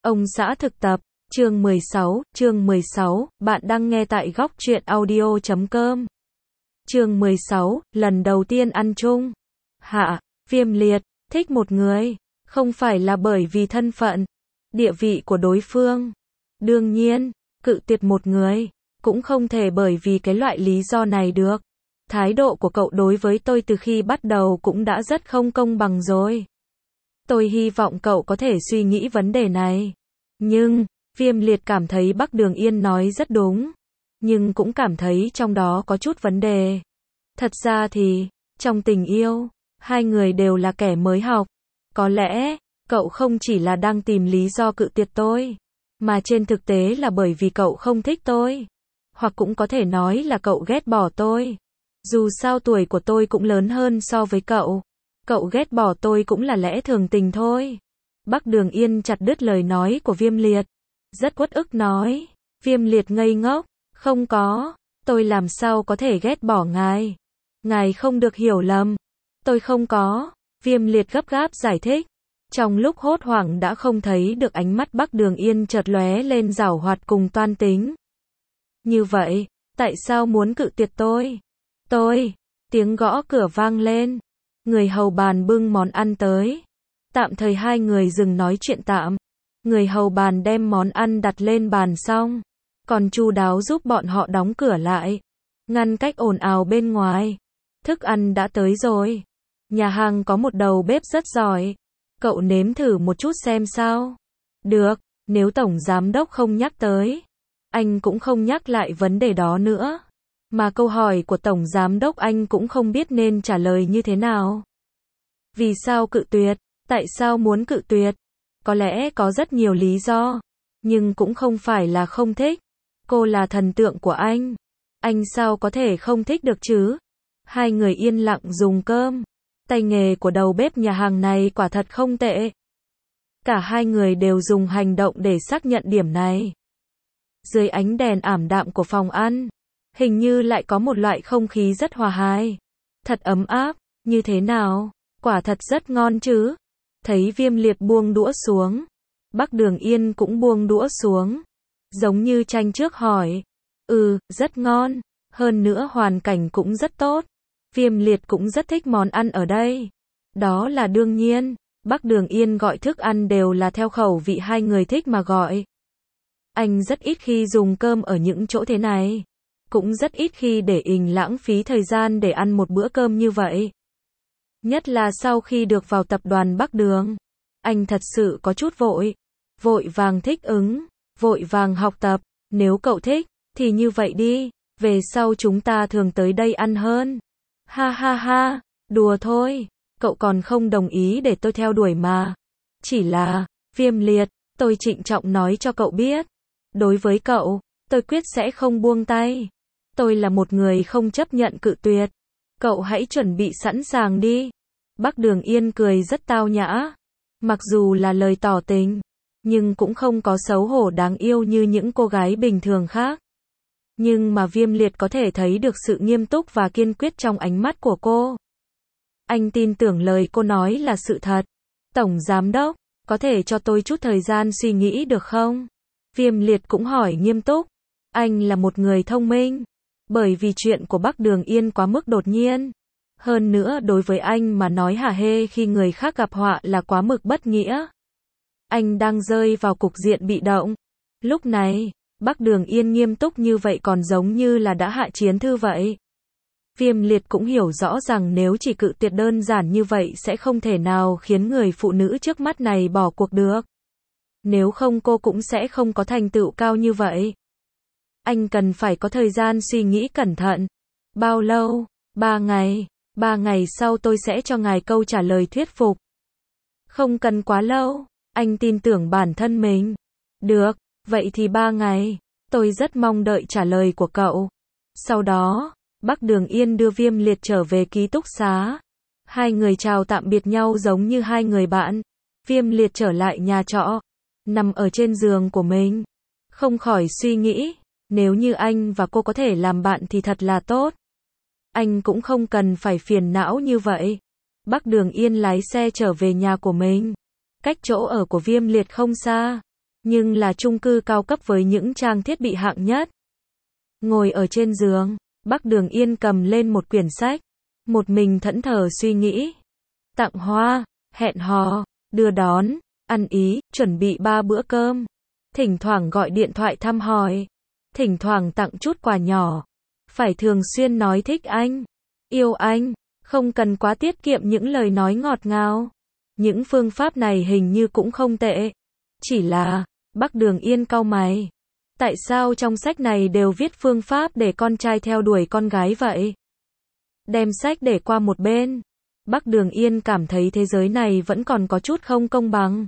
Ông xã thực tập, chương 16, bạn đang nghe tại góc truyện audio.com. Chương 16, lần đầu tiên ăn chung. Hạ, Viêm Liệt, thích một người, không phải là bởi vì thân phận, địa vị của đối phương. Đương nhiên, cự tuyệt một người, cũng không thể bởi vì cái loại lý do này được. Thái độ của cậu đối với tôi từ khi bắt đầu cũng đã rất không công bằng rồi. Tôi hy vọng cậu có thể suy nghĩ vấn đề này. Nhưng, Viêm Liệt cảm thấy Bắc Đường Yên nói rất đúng. Nhưng cũng cảm thấy trong đó có chút vấn đề. Thật ra thì, trong tình yêu, hai người đều là kẻ mới học. Có lẽ, cậu không chỉ là đang tìm lý do cự tuyệt tôi, mà trên thực tế là bởi vì cậu không thích tôi. Hoặc cũng có thể nói là cậu ghét bỏ tôi. Dù sao tuổi của tôi cũng lớn hơn so với cậu. Cậu ghét bỏ tôi cũng là lẽ thường tình thôi. Bắc Đường Yên chặt đứt lời nói của Viêm Liệt. Rất uất ức nói. Viêm Liệt ngây ngốc. Không có. Tôi làm sao có thể ghét bỏ ngài. Ngài không được hiểu lầm. Tôi không có. Viêm Liệt gấp gáp giải thích. Trong lúc hốt hoảng đã không thấy được ánh mắt Bắc Đường Yên chợt lóe lên giảo hoạt cùng toan tính. Như vậy, tại sao muốn cự tuyệt tôi? Tiếng gõ cửa vang lên. Người hầu bàn bưng món ăn tới. Tạm thời hai người dừng nói chuyện tạm. Người hầu bàn đem món ăn đặt lên bàn xong, còn chu đáo giúp bọn họ đóng cửa lại, ngăn cách ồn ào bên ngoài. Thức ăn đã tới rồi. Nhà hàng có một đầu bếp rất giỏi. Cậu nếm thử một chút xem sao. Được, nếu tổng giám đốc không nhắc tới, anh cũng không nhắc lại vấn đề đó nữa. Mà câu hỏi của tổng giám đốc anh cũng không biết nên trả lời như thế nào. Vì sao cự tuyệt? Tại sao muốn cự tuyệt? Có lẽ có rất nhiều lý do, nhưng cũng không phải là không thích. Cô là thần tượng của anh sao có thể không thích được chứ? Hai người yên lặng dùng cơm. Tay nghề của đầu bếp nhà hàng này quả thật không tệ. Cả hai người đều dùng hành động để xác nhận điểm này. Dưới ánh đèn ảm đạm của phòng ăn, hình như lại có một loại không khí rất hòa hài. Thật ấm áp, như thế nào? Quả thật rất ngon chứ. Thấy Viêm Liệt buông đũa xuống, Bắc Đường Yên cũng buông đũa xuống. Giống như tranh trước hỏi. Rất ngon. Hơn nữa hoàn cảnh cũng rất tốt. Viêm Liệt cũng rất thích món ăn ở đây. Đó là đương nhiên. Bắc Đường Yên gọi thức ăn đều là theo khẩu vị hai người thích mà gọi. Anh rất ít khi dùng cơm ở những chỗ thế này. Cũng rất ít khi để lãng phí thời gian để ăn một bữa cơm như vậy. Nhất là sau khi được vào tập đoàn Bắc Đường. Anh thật sự có chút vội vàng thích ứng, vội vàng học tập. Nếu cậu thích, thì như vậy đi. Về sau chúng ta thường tới đây ăn hơn. Ha ha ha, đùa thôi. Cậu còn không đồng ý để tôi theo đuổi mà. Chỉ là, Viêm Liệt, tôi trịnh trọng nói cho cậu biết. Đối với cậu, tôi quyết sẽ không buông tay. Tôi là một người không chấp nhận cự tuyệt. Cậu hãy chuẩn bị sẵn sàng đi. Bắc Đường Yên cười rất tao nhã. Mặc dù là lời tỏ tình, nhưng cũng không có xấu hổ đáng yêu như những cô gái bình thường khác. Nhưng mà Viêm Liệt có thể thấy được sự nghiêm túc và kiên quyết trong ánh mắt của cô. Anh tin tưởng lời cô nói là sự thật. Tổng giám đốc, có thể cho tôi chút thời gian suy nghĩ được không? Viêm Liệt cũng hỏi nghiêm túc. Anh là một người thông minh. Bởi vì chuyện của Bắc Đường Yên quá mức đột nhiên. Hơn nữa đối với anh mà nói hả hê khi người khác gặp họa là quá mực bất nghĩa. Anh đang rơi vào cục diện bị động. Lúc này, Bắc Đường Yên nghiêm túc như vậy còn giống như là đã hạ chiến thư vậy. Viêm Liệt cũng hiểu rõ rằng nếu chỉ cự tuyệt đơn giản như vậy sẽ không thể nào khiến người phụ nữ trước mắt này bỏ cuộc được. Nếu không cô cũng sẽ không có thành tựu cao như vậy. Anh cần phải có thời gian suy nghĩ cẩn thận. Bao lâu? 3 ngày. 3 ngày sau tôi sẽ cho ngài câu trả lời thuyết phục. Không cần quá lâu. Anh tin tưởng bản thân mình. Được, vậy thì 3 ngày. Tôi rất mong đợi trả lời của cậu. Sau đó, Bắc Đường Yên đưa Viêm Liệt trở về ký túc xá. Hai người chào tạm biệt nhau giống như hai người bạn. Viêm Liệt trở lại nhà trọ, nằm ở trên giường của mình. Không khỏi suy nghĩ, nếu như anh và cô có thể làm bạn thì thật là tốt. Anh cũng không cần phải phiền não như vậy. Bắc Đường Yên lái xe trở về nhà của mình. Cách chỗ ở của Viêm Liệt không xa. nhưng là chung cư cao cấp với những trang thiết bị hạng nhất. Ngồi ở trên giường, Bắc Đường Yên cầm lên một quyển sách, một mình thẫn thờ suy nghĩ. Tặng hoa, hẹn hò, đưa đón, ăn ý, chuẩn bị 3 bữa cơm, thỉnh thoảng gọi điện thoại thăm hỏi, thỉnh thoảng tặng chút quà nhỏ, phải thường xuyên nói thích anh, yêu anh, không cần quá tiết kiệm những lời nói ngọt ngào. Những phương pháp này hình như cũng không tệ. Chỉ là, Bắc Đường Yên cau mày. Tại sao trong sách này đều viết phương pháp để con trai theo đuổi con gái vậy? Đem sách để qua một bên. Bắc Đường Yên cảm thấy thế giới này vẫn còn có chút không công bằng.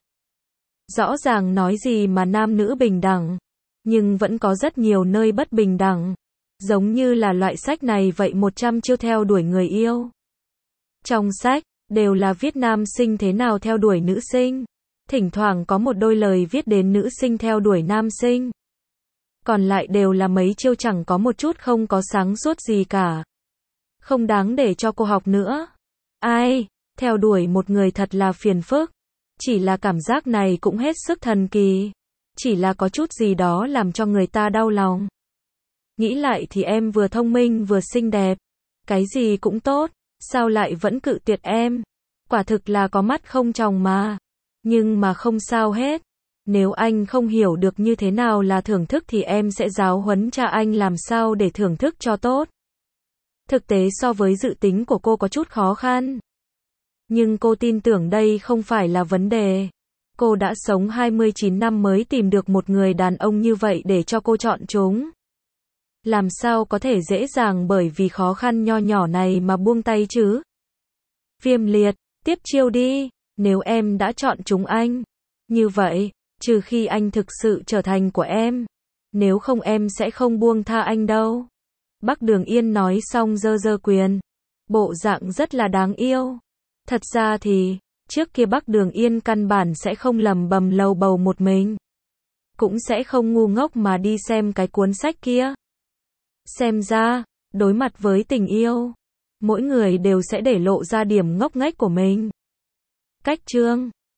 Rõ ràng nói gì mà nam nữ bình đẳng, nhưng vẫn có rất nhiều nơi bất bình đẳng. Giống như là loại sách này vậy, 100 chiêu theo đuổi người yêu. Trong sách, đều là viết nam sinh thế nào theo đuổi nữ sinh. Thỉnh thoảng có một đôi lời viết đến nữ sinh theo đuổi nam sinh. Còn lại đều là mấy chiêu chẳng có một chút không có sáng suốt gì cả. Không đáng để cho cô học nữa. Ai, theo đuổi một người thật là phiền phức. Chỉ là cảm giác này cũng hết sức thần kỳ. Chỉ là có chút gì đó làm cho người ta đau lòng. Nghĩ lại thì em vừa thông minh vừa xinh đẹp. Cái gì cũng tốt, sao lại vẫn cự tuyệt em? Quả thực là có mắt không tròng mà. Nhưng mà không sao hết. Nếu anh không hiểu được như thế nào là thưởng thức thì em sẽ giáo huấn cha anh làm sao để thưởng thức cho tốt. Thực tế so với dự tính của cô có chút khó khăn. Nhưng cô tin tưởng đây không phải là vấn đề. Cô đã sống 29 năm mới tìm được một người đàn ông như vậy để cho cô chọn chúng. Làm sao có thể dễ dàng bởi vì khó khăn nho nhỏ này mà buông tay chứ? Viêm liệt, tiếp chiêu đi, nếu em đã chọn chúng anh. Như vậy, trừ khi anh thực sự trở thành của em. Nếu không em sẽ không buông tha anh đâu. Bắc Đường Yên nói xong giơ giơ quyền. Bộ dạng rất là đáng yêu. Thật ra thì, trước kia Bắc Đường Yên căn bản sẽ không lầm bầm lầu bầu một mình. Cũng sẽ không ngu ngốc mà đi xem cái cuốn sách kia. Xem ra, đối mặt với tình yêu, mỗi người đều sẽ để lộ ra điểm ngốc nghếch của mình. Cách chương